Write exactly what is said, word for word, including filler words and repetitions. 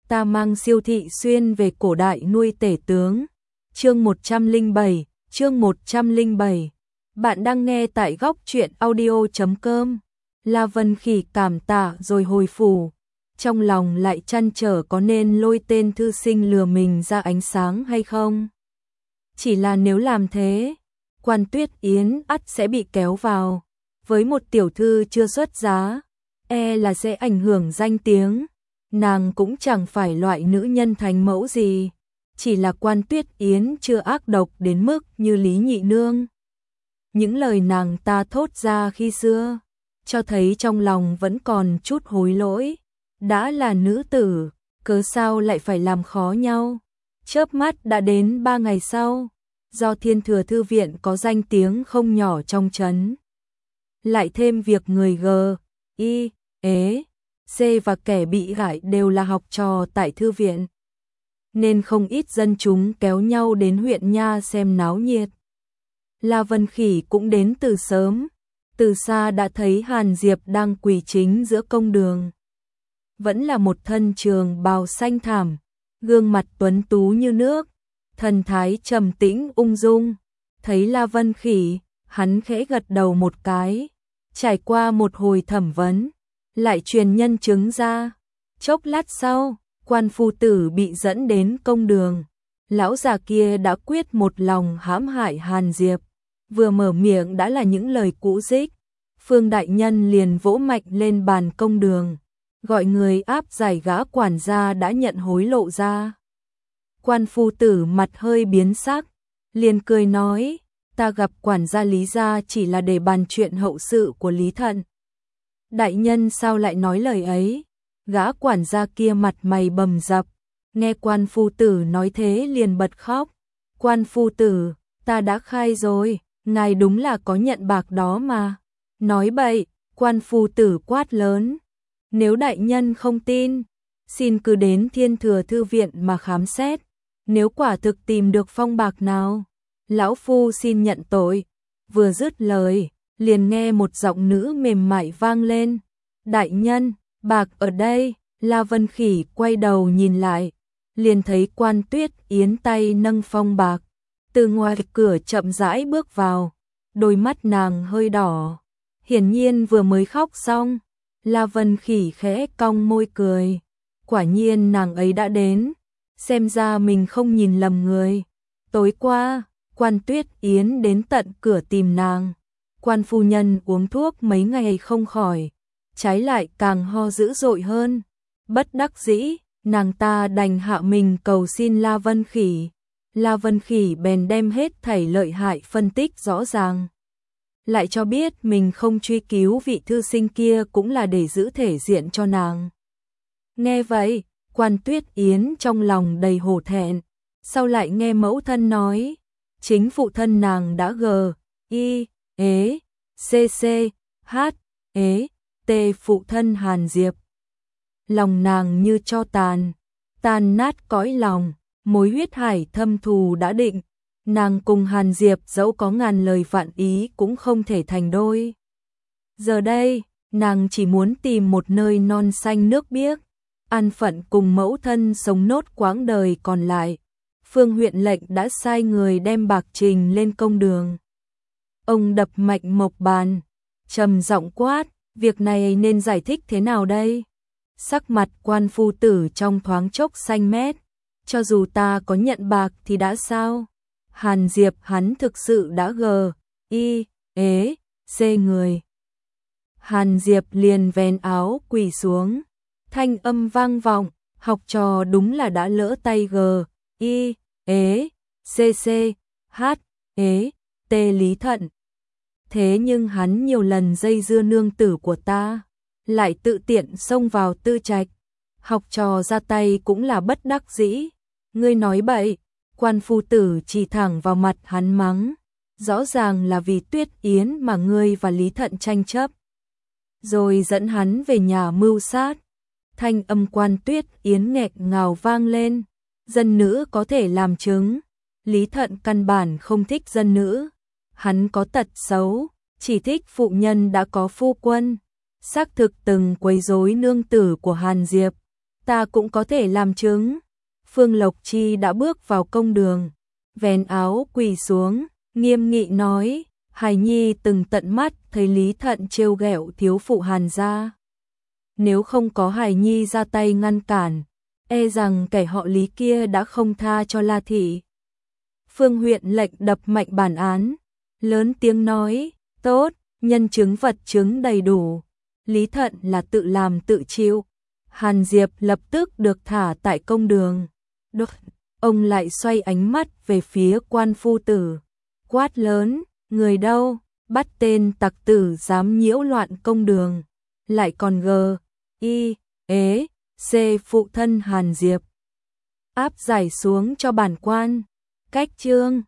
ta mang Siêu Thị Xuyên về cổ đại nuôi tể tướng. Chương một trăm lẻ bảy, chương một trăm lẻ bảy. Bạn đang nghe tại góc truyện audio chấm com. La Vân Khỉ cảm tạ rồi hồi phủ, trong lòng lại trăn trở có nên lôi tên thư sinh lừa mình ra ánh sáng hay không. Chỉ là nếu làm thế, Quan Tuyết Yến ắt sẽ bị kéo vào, với một tiểu thư chưa xuất giá, e là sẽ ảnh hưởng danh tiếng. Nàng cũng chẳng phải loại nữ nhân thánh mẫu gì, chỉ là Quan Tuyết Yến chưa ác độc đến mức như Lý Nhị Nương. Những lời nàng ta thốt ra khi xưa, cho thấy trong lòng vẫn còn chút hối lỗi. Đã là nữ tử, cớ sao lại phải làm khó nhau. Chớp mắt đã đến ba ngày sau, do Thiên Thừa Thư Viện có danh tiếng không nhỏ trong trấn, lại thêm việc người G, I, ế, C và kẻ bị hại đều là học trò tại thư viện, nên không ít dân chúng kéo nhau đến huyện nha xem náo nhiệt. La Vân Khỉ cũng đến từ sớm, từ xa đã thấy Hàn Diệp đang quỳ chính giữa công đường. Vẫn là một thân trường bào xanh thảm, gương mặt tuấn tú như nước, thần thái trầm tĩnh ung dung. Thấy La Vân Khỉ, hắn khẽ gật đầu một cái. Trải qua một hồi thẩm vấn, lại truyền nhân chứng ra. Chốc lát sau, Quan phu tử bị dẫn đến công đường. Lão già kia đã quyết một lòng hãm hại Hàn Diệp, vừa mở miệng đã là những lời cũ dích. Phương đại nhân liền vỗ mạnh lên bàn công đường, gọi người áp giải gã quản gia đã nhận hối lộ ra. Quan phu tử mặt hơi biến sắc, liền cười nói, ta gặp quản gia Lý gia chỉ là để bàn chuyện hậu sự của Lý Thận. Đại nhân sao lại nói lời ấy? Gã quản gia kia mặt mày bầm dập, nghe quan phu tử nói thế liền bật khóc. Quan phu tử, ta đã khai rồi, ngài đúng là có nhận bạc đó mà. Nói bậy, quan phu tử quát lớn. Nếu đại nhân không tin, xin cứ đến Thiên Thừa Thư Viện mà khám xét. Nếu quả thực tìm được phong bạc nào, lão phu xin nhận tội. Vừa dứt lời, liền nghe một giọng nữ mềm mại vang lên. Đại nhân, bạc ở đây. La Vân Khỉ quay đầu nhìn lại, liền thấy Quan Tuyết Yến tay nâng phong bạc, từ ngoài cửa chậm rãi bước vào. Đôi mắt nàng hơi đỏ, hiển nhiên vừa mới khóc xong. La Vân Khỉ khẽ cong môi cười, quả nhiên nàng ấy đã đến, xem ra mình không nhìn lầm người. Tối qua, Quan Tuyết Yến đến tận cửa tìm nàng. Quan phu nhân uống thuốc mấy ngày không khỏi, trái lại càng ho dữ dội hơn. Bất đắc dĩ, nàng ta đành hạ mình cầu xin La Vân Khỉ. La Vân Khỉ bèn đem hết thảy lợi hại phân tích rõ ràng, lại cho biết mình không truy cứu vị thư sinh kia cũng là để giữ thể diện cho nàng. Nghe vậy, Quan Tuyết Yến trong lòng đầy hổ thẹn, sau lại nghe mẫu thân nói, chính phụ thân nàng đã g, i, ế, cc, h, ế, t phụ thân Hàn Diệp. Lòng nàng như tro tàn, tan nát cõi lòng, mối huyết hải thâm thù đã định. Nàng cùng Hàn Diệp dẫu có ngàn lời vạn ý cũng không thể thành đôi. Giờ đây, nàng chỉ muốn tìm một nơi non xanh nước biếc, an phận cùng mẫu thân sống nốt quãng đời còn lại. Phương huyện lệnh đã sai người đem bạc trình lên công đường. Ông đập mạnh mộc bàn, trầm giọng quát, việc này nên giải thích thế nào đây? Sắc mặt quan phu tử trong thoáng chốc xanh mét, cho dù ta có nhận bạc thì đã sao? Hàn Diệp hắn thực sự đã g, i, ế, c người. Hàn Diệp liền vén áo quỳ xuống, thanh âm vang vọng, học trò đúng là đã lỡ tay g, i, ế, cc, h, ế, t Lý Thận. Thế nhưng hắn nhiều lần dây dưa nương tử của ta, lại tự tiện xông vào tư trạch. Học trò ra tay cũng là bất đắc dĩ. Ngươi nói bậy. Quan phu tử chỉ thẳng vào mặt hắn mắng, rõ ràng là vì Tuyết Yến mà ngươi và Lý Thận tranh chấp, rồi dẫn hắn về nhà mưu sát. Thanh âm Quan Tuyết Yến nghẹn ngào vang lên, dân nữ có thể làm chứng. Lý Thận căn bản không thích dân nữ, hắn có tật xấu, chỉ thích phụ nhân đã có phu quân, xác thực từng quấy rối nương tử của Hàn Diệp. ta cũng có thể làm chứng. Phương Lộc Chi đã bước vào công đường, vén áo quỳ xuống, nghiêm nghị nói, hài nhi từng tận mắt thấy Lý Thận trêu ghẹo thiếu phụ Hàn gia. Nếu không có hài nhi ra tay ngăn cản, e rằng kẻ họ Lý kia đã không tha cho La thị. Phương huyện lệnh đập mạnh bản án, lớn tiếng nói, tốt, nhân chứng vật chứng đầy đủ, Lý Thận là tự làm tự chịu. Hàn Diệp lập tức được thả tại công đường. Được, ông lại xoay ánh mắt về phía quan phu tử, quát lớn, người đâu, bắt tên tặc tử dám nhiễu loạn công đường, lại còn gờ, y, ế, c phụ thân Hàn Diệp. Áp giải xuống cho bản quan, cách chương.